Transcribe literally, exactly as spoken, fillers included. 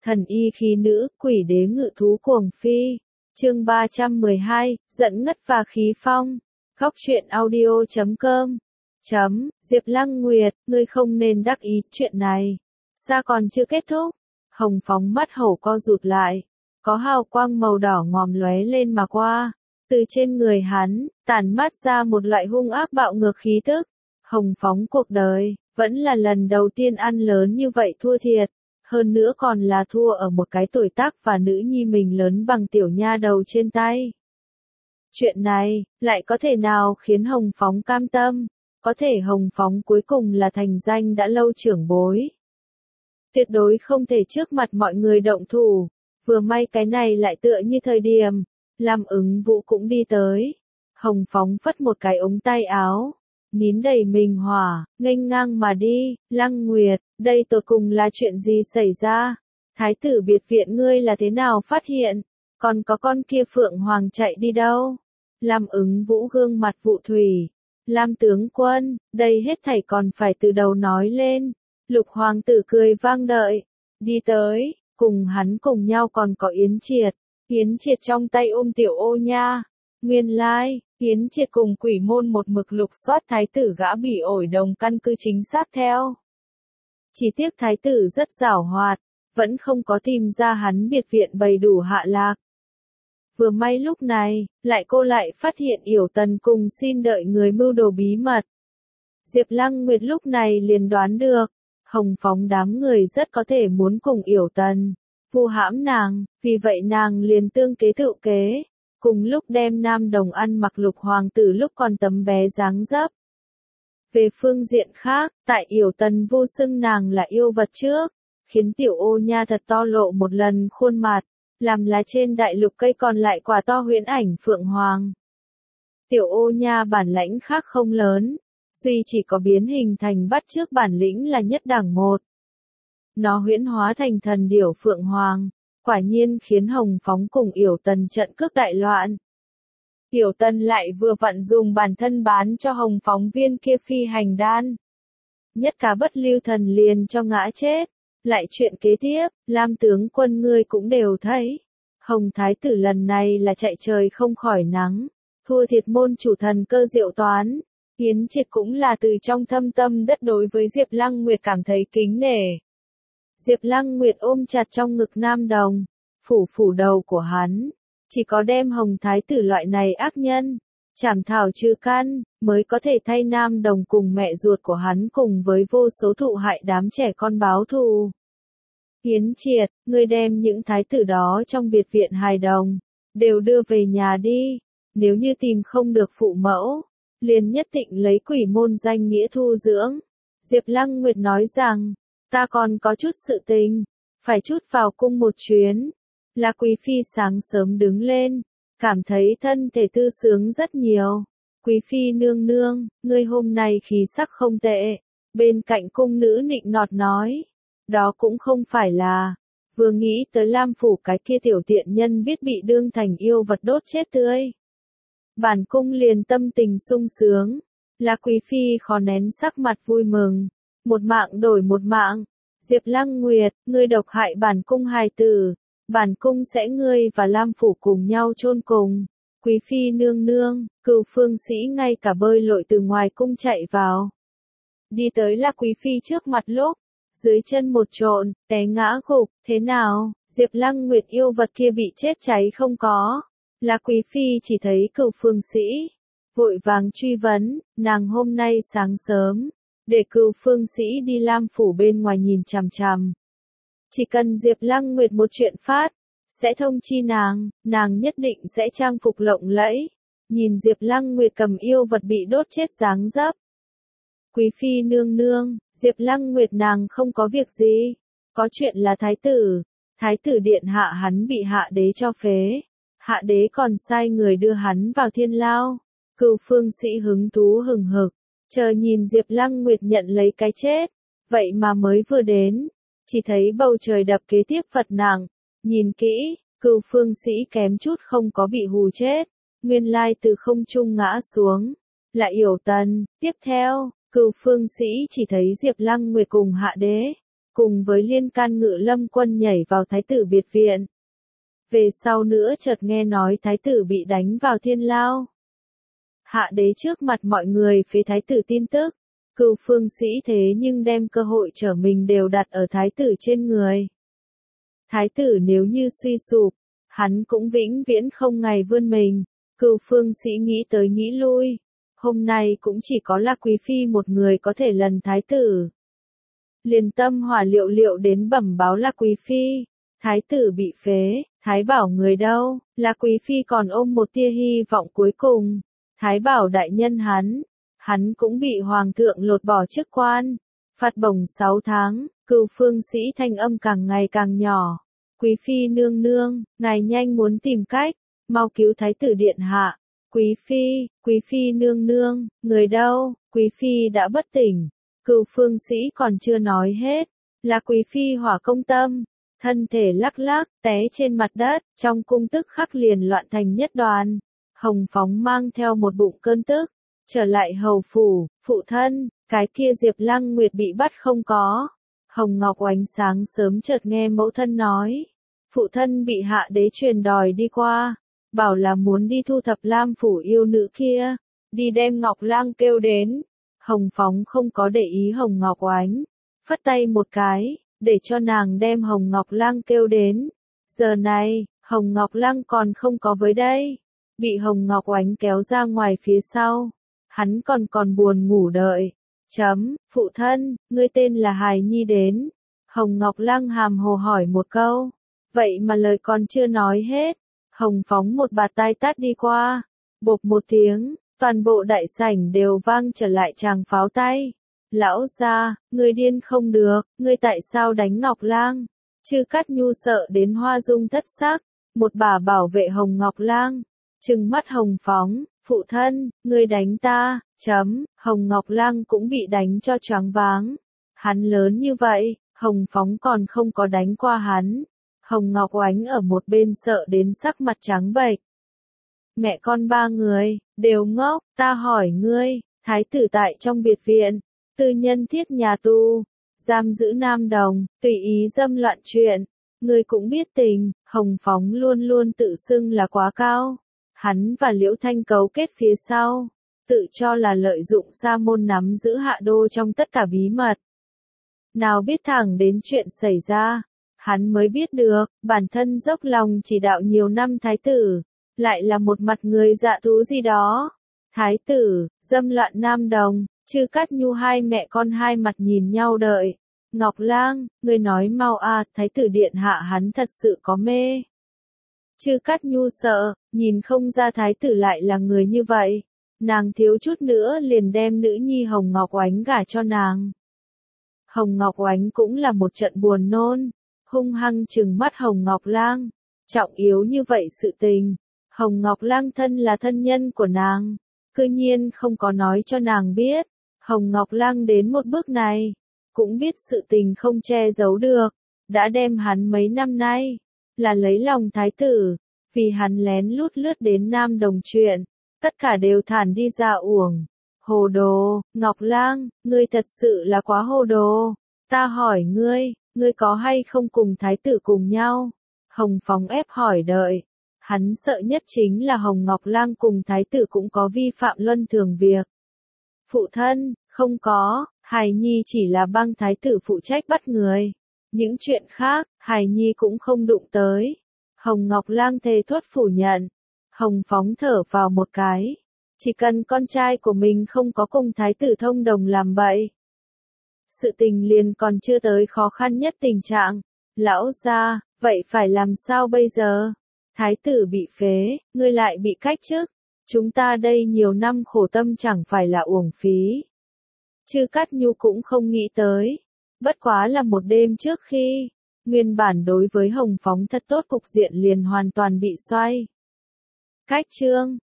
Thần y khí nữ, quỷ đế ngự thú cuồng phi. Chương ba trăm mười hai, giận ngất và khí phong. Góc truyện audio chấm com. Chấm, Diệp Lăng Nguyệt, ngươi không nên đắc ý chuyện này. Sao còn chưa kết thúc? Hồng Phóng mắt hổ co rụt lại. Có hào quang màu đỏ ngòm lóe lên mà qua. Từ trên người hắn, tản mát ra một loại hung ác bạo ngược khí tức. Hồng Phóng cuộc đời, vẫn là lần đầu tiên ăn lớn như vậy thua thiệt. Hơn nữa còn là thua ở một cái tuổi tác và nữ nhi mình lớn bằng tiểu nha đầu trên tay. Chuyện này, lại có thể nào khiến Hồng Phóng cam tâm? Có thể Hồng Phóng cuối cùng là thành danh đã lâu trưởng bối. Tuyệt đối không thể trước mặt mọi người động thủ. Vừa may cái này lại tựa như thời điểm. Lam Ứng Vũ cũng đi tới. Hồng Phóng phất một cái ống tay áo. Nín đầy mình hỏa, nghênh ngang mà đi. Lăng Nguyệt, đây tột cùng là chuyện gì xảy ra? Thái tử biệt viện ngươi là thế nào phát hiện? Còn có con kia Phượng Hoàng chạy đi đâu? Lam Ứng Vũ gương mặt vụ thủy. Lam tướng quân, đây hết thảy còn phải từ đầu nói lên. Lục hoàng tử cười vang đợi. Đi tới, cùng hắn cùng nhau còn có Yến Triệt. Yến Triệt trong tay ôm tiểu ô nha. Nguyên lai, Yến Triệt cùng quỷ môn một mực lục soát thái tử gã bị ổi đồng căn cứ chính xác theo. Chỉ tiếc thái tử rất giảo hoạt, vẫn không có tìm ra hắn biệt viện bày đủ hạ lạc. Vừa may lúc này, lại cô lại phát hiện Yểu Tần cùng xin đợi người mưu đồ bí mật. Diệp Lăng Nguyệt lúc này liền đoán được, Hồng Phóng đám người rất có thể muốn cùng Yểu Tần vu hãm nàng, vì vậy nàng liền tương kế tự kế, cùng lúc đem Nam Đồng ăn mặc Lục hoàng tử lúc còn tấm bé dáng dấp. Về phương diện khác, tại Yểu Tần vu xưng nàng là yêu vật trước, khiến tiểu ô nha thật to lộ một lần khuôn mặt, làm lá trên đại lục cây còn lại quả to huyễn ảnh Phượng Hoàng. Tiểu ô nha bản lãnh khác không lớn, duy chỉ có biến hình thành bắt chước bản lĩnh là nhất đẳng một. Nó huyễn hóa thành thần điểu Phượng Hoàng, quả nhiên khiến Hồng Phóng cùng Yểu Tần trận cước đại loạn. Yểu Tần lại vừa vặn dùng bản thân bán cho Hồng Phóng viên kia phi hành đan. Nhất cá bất lưu thần liền cho ngã chết. Lại chuyện kế tiếp, Lam tướng quân ngươi cũng đều thấy. Hồng Thái tử lần này là chạy trời không khỏi nắng. Thua thiệt môn chủ thần cơ diệu toán. Yến Triệt cũng là từ trong thâm tâm đất đối với Diệp Lăng Nguyệt cảm thấy kính nể. Diệp Lăng Nguyệt ôm chặt trong ngực Nam Đồng. Phủ phủ đầu của hắn. Chỉ có đem Hồng Thái tử loại này ác nhân. Chảm thảo trừ căn, mới có thể thay Nam Đồng cùng mẹ ruột của hắn cùng với vô số thụ hại đám trẻ con báo thù. Yến Triệt, ngươi đem những thái tử đó trong biệt viện hài đồng, đều đưa về nhà đi. Nếu như tìm không được phụ mẫu, liền nhất định lấy quỷ môn danh nghĩa thu dưỡng. Diệp Lăng Nguyệt nói rằng, ta còn có chút sự tình, phải chút vào cung một chuyến. Là Quý Phi sáng sớm đứng lên, cảm thấy thân thể tư sướng rất nhiều. Quý Phi nương nương, ngươi hôm nay khí sắc không tệ. Bên cạnh cung nữ nịnh nọt nói, đó cũng không phải là, vừa nghĩ tới Lam phủ cái kia tiểu tiện nhân biết bị đương thành yêu vật đốt chết tươi. Bản cung liền tâm tình sung sướng, là Quý Phi khó nén sắc mặt vui mừng. Một mạng đổi một mạng, Diệp Lăng Nguyệt, ngươi độc hại bản cung hài tử. Bản cung sẽ ngươi và Lam phủ cùng nhau chôn cùng. Quý Phi nương nương, Cửu Phương Sĩ ngay cả bơi lội từ ngoài cung chạy vào. Đi tới là Quý Phi trước mặt lúc, dưới chân một trộn, té ngã gục, thế nào, Diệp Lăng Nguyệt yêu vật kia bị chết cháy không có. Là Quý Phi chỉ thấy Cửu Phương Sĩ, vội vàng truy vấn, nàng hôm nay sáng sớm, để Cửu Phương Sĩ đi Lam phủ bên ngoài nhìn chằm chằm. Chỉ cần Diệp Lăng Nguyệt một chuyện phát, sẽ thông chi nàng, nàng nhất định sẽ trang phục lộng lẫy. Nhìn Diệp Lăng Nguyệt cầm yêu vật bị đốt chết dáng dấp. Quý Phi nương nương, Diệp Lăng Nguyệt nàng không có việc gì. Có chuyện là thái tử. Thái tử điện hạ hắn bị hạ đế cho phế. Hạ đế còn sai người đưa hắn vào thiên lao. Cửu Phương Sĩ hứng thú hừng hực. Chờ nhìn Diệp Lăng Nguyệt nhận lấy cái chết. Vậy mà mới vừa đến. Chỉ thấy bầu trời đập kế tiếp Phật nặng. Nhìn kỹ, Cửu Phương Sĩ kém chút không có bị hù chết. Nguyên lai từ không trung ngã xuống. Là Yểu Tần. Tiếp theo, Cửu Phương Sĩ chỉ thấy Diệp Lăng Nguyệt cùng hạ đế. cùng với liên can ngự lâm quân nhảy vào thái tử biệt viện. Về sau nữa chợt nghe nói thái tử bị đánh vào thiên lao. Hạ đế trước mặt mọi người phế thái tử tin tức, cừu phương sĩ thế nhưng đem cơ hội trở mình đều đặt ở thái tử trên người. Thái tử nếu như suy sụp, hắn cũng vĩnh viễn không ngày vươn mình. Cừu phương sĩ nghĩ tới nghĩ lui, hôm nay cũng chỉ có là quý phi một người có thể lần thái tử. Liền tâm hỏa liệu liệu đến bẩm báo là quý phi, thái tử bị phế, thái bảo người đâu, là quý phi còn ôm một tia hy vọng cuối cùng. Thái bảo đại nhân hắn, hắn cũng bị hoàng thượng lột bỏ chức quan, phạt bổng sáu tháng, cừu phương sĩ thanh âm càng ngày càng nhỏ. Quý phi nương nương, ngài nhanh muốn tìm cách, mau cứu thái tử điện hạ. Quý phi, quý phi nương nương, người đâu, quý phi đã bất tỉnh. Cừu phương sĩ còn chưa nói hết, là quý phi hỏa công tâm, thân thể lắc lắc, té trên mặt đất, trong cung tức khắc liền loạn thành nhất đoàn. Hồng Phóng mang theo một bụng cơn tức, trở lại hầu phủ, phụ thân, cái kia Diệp Lăng Nguyệt bị bắt không có. Hồng Ngọc Oánh sáng sớm chợt nghe mẫu thân nói, phụ thân bị hạ đế truyền đòi đi qua, bảo là muốn đi thu thập Lam phủ yêu nữ kia, đi đem Ngọc Lang kêu đến. Hồng Phóng không có để ý Hồng Ngọc Oánh, phất tay một cái, để cho nàng đem Hồng Ngọc Lang kêu đến. Giờ này, Hồng Ngọc Lang còn không có với đây, bị Hồng Ngọc Oánh kéo ra ngoài phía sau, hắn còn còn buồn ngủ đợi. Chấm, phụ thân, ngươi tên là Hài Nhi đến. Hồng Ngọc Lang hàm hồ hỏi một câu, vậy mà lời còn chưa nói hết. Hồng Phóng một bạt tai tát đi qua, bộp một tiếng, toàn bộ đại sảnh đều vang trở lại tràng pháo tay. Lão gia, ngươi điên không được, ngươi tại sao đánh Ngọc Lang? Chư Cát Nhu sợ đến hoa dung thất sắc, một bà bảo vệ Hồng Ngọc Lang, trừng mắt Hồng Phóng, phụ thân, ngươi đánh ta, chấm, Hồng Ngọc Lang cũng bị đánh cho choáng váng. Hắn lớn như vậy, Hồng Phóng còn không có đánh qua hắn. Hồng Ngọc Oánh ở một bên sợ đến sắc mặt trắng bệch. Mẹ con ba người, đều ngốc, ta hỏi ngươi, thái tử tại trong biệt viện, tư nhân thiết nhà tù, giam giữ nam đồng, tùy ý dâm loạn chuyện, ngươi cũng biết tình. Hồng Phóng luôn luôn tự xưng là quá cao, hắn và Liễu Thanh cấu kết phía sau, tự cho là lợi dụng sa môn nắm giữ hạ đô trong tất cả bí mật. Nào biết thẳng đến chuyện xảy ra, hắn mới biết được, bản thân dốc lòng chỉ đạo nhiều năm thái tử, lại là một mặt người dạ thú gì đó. Thái tử, dâm loạn nam đồng, Chư Cát Nhu hai mẹ con hai mặt nhìn nhau đợi. Ngọc Lang, ngươi nói mau à, thái tử điện hạ hắn thật sự có mê. Chư Cát Nhu sợ, nhìn không ra thái tử lại là người như vậy. Nàng thiếu chút nữa liền đem nữ nhi Hồng Ngọc Oánh gả cho nàng. Hồng Ngọc Oánh cũng là một trận buồn nôn, hung hăng trừng mắt Hồng Ngọc Lang. Trọng yếu như vậy sự tình, Hồng Ngọc Lang thân là thân nhân của nàng, cư nhiên không có nói cho nàng biết. Hồng Ngọc Lang đến một bước này, cũng biết sự tình không che giấu được, đã đem hắn mấy năm nay, là lấy lòng thái tử, vì hắn lén lút lướt đến Nam Đồng chuyện, tất cả đều thản đi ra uổng. Hồ đồ, Ngọc Lang, ngươi thật sự là quá hồ đồ, ta hỏi ngươi, ngươi có hay không cùng thái tử cùng nhau? Hồng Phóng ép hỏi đợi, hắn sợ nhất chính là Hồng Ngọc Lang cùng thái tử cũng có vi phạm luân thường việc. Phụ thân, không có, Hài Nhi chỉ là băng thái tử phụ trách bắt người. Những chuyện khác, Hài Nhi cũng không đụng tới. Hồng Ngọc Lang thề thốt phủ nhận. Hồng Phóng thở vào một cái. Chỉ cần con trai của mình không có cùng thái tử thông đồng làm bậy, sự tình liền còn chưa tới khó khăn nhất tình trạng. Lão gia, vậy phải làm sao bây giờ? Thái tử bị phế, ngươi lại bị cách chức. Chúng ta đây nhiều năm khổ tâm chẳng phải là uổng phí. Chư Cát Nhu cũng không nghĩ tới. Bất quá là một đêm trước khi, nguyên bản đối với Hồng Phóng thật tốt cục diện liền hoàn toàn bị xoay. Cách chương